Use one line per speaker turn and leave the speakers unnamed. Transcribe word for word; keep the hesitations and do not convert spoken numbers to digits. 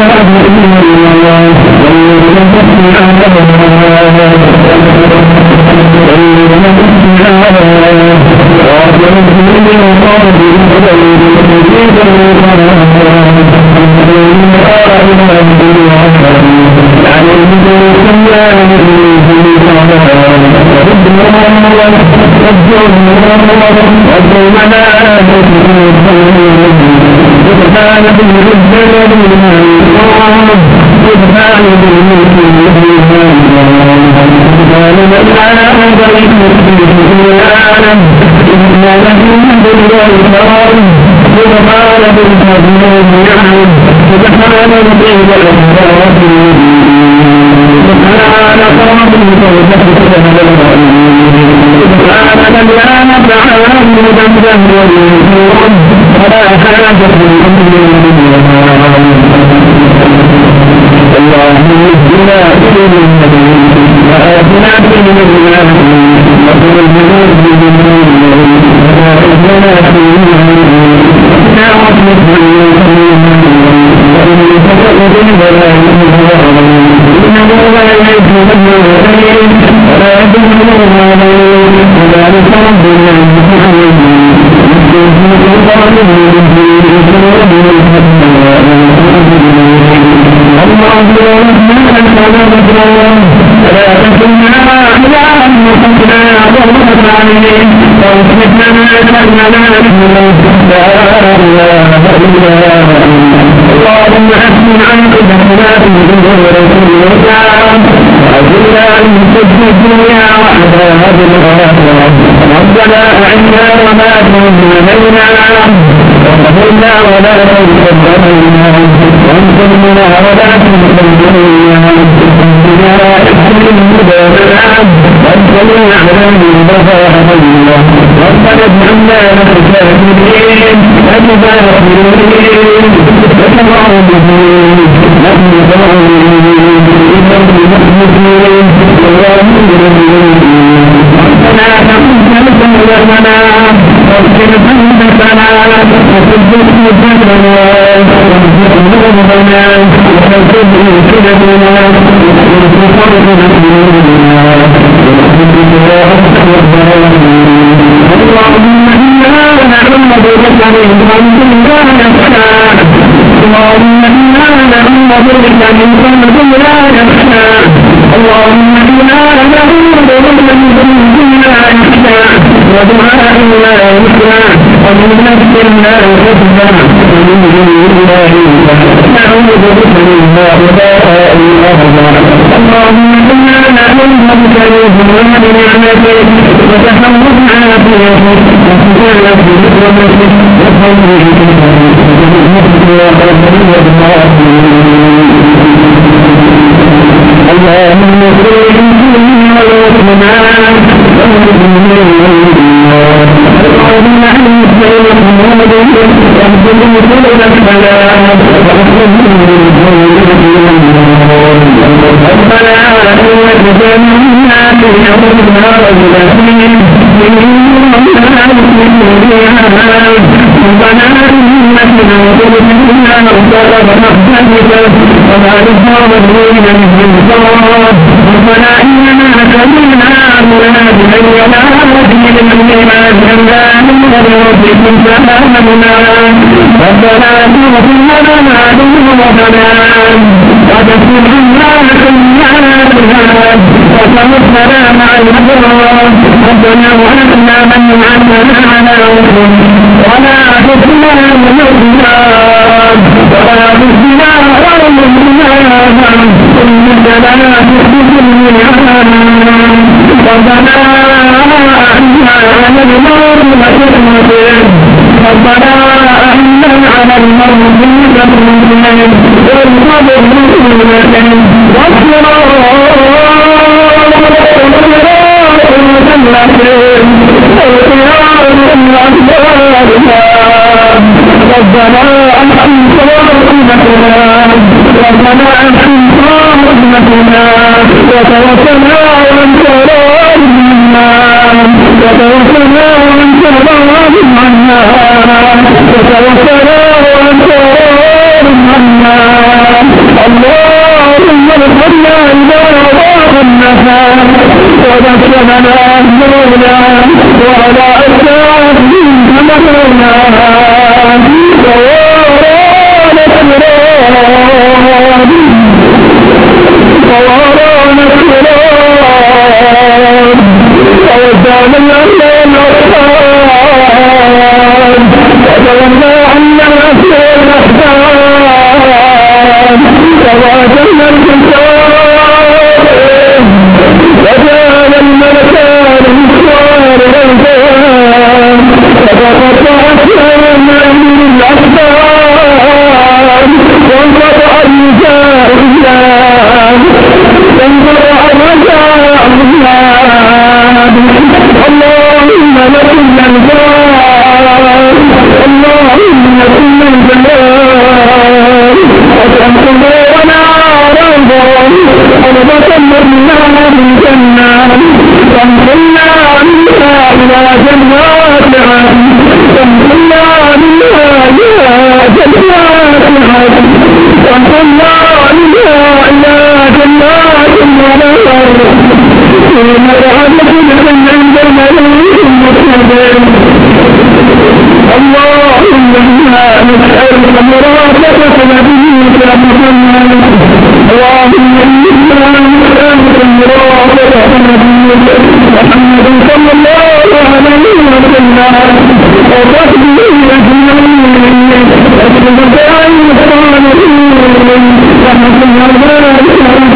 وتوفنا وانت راض عنا اللهم ارحمنا إذا ضاق النهار وذكرنا أهلنا وعلى أسرارهم حملنا وورانا التراب وورانا التراب ووزعنا الأهل والأصحاب وتولى عنا أسر الأحزاب وواجهنا الحساب وجعل الملكان مسوار الأنفاب وتقطعتنا من الأحزاب وانقطع النساء الإسلام وانقطع الرجاء الإسلام اللهم لكم الجلال اللهم لكم الجلال وتنقل ونارا ونبتنا النار الجنة وانقلنا منها إلى جنات عدن وانقلنا منها إلى جنات عدن وانقلنا منها إلى جنات ونهر في مرحلة من عند الملك المقتدر اللهم إنا نسألك مرافقة نبيك محمد اللهم إنا نسألك مرافقة نبيك محمد صلى الله عليه وسلم وصحبه أجمعين وسلم على الصالحين ورحمة الله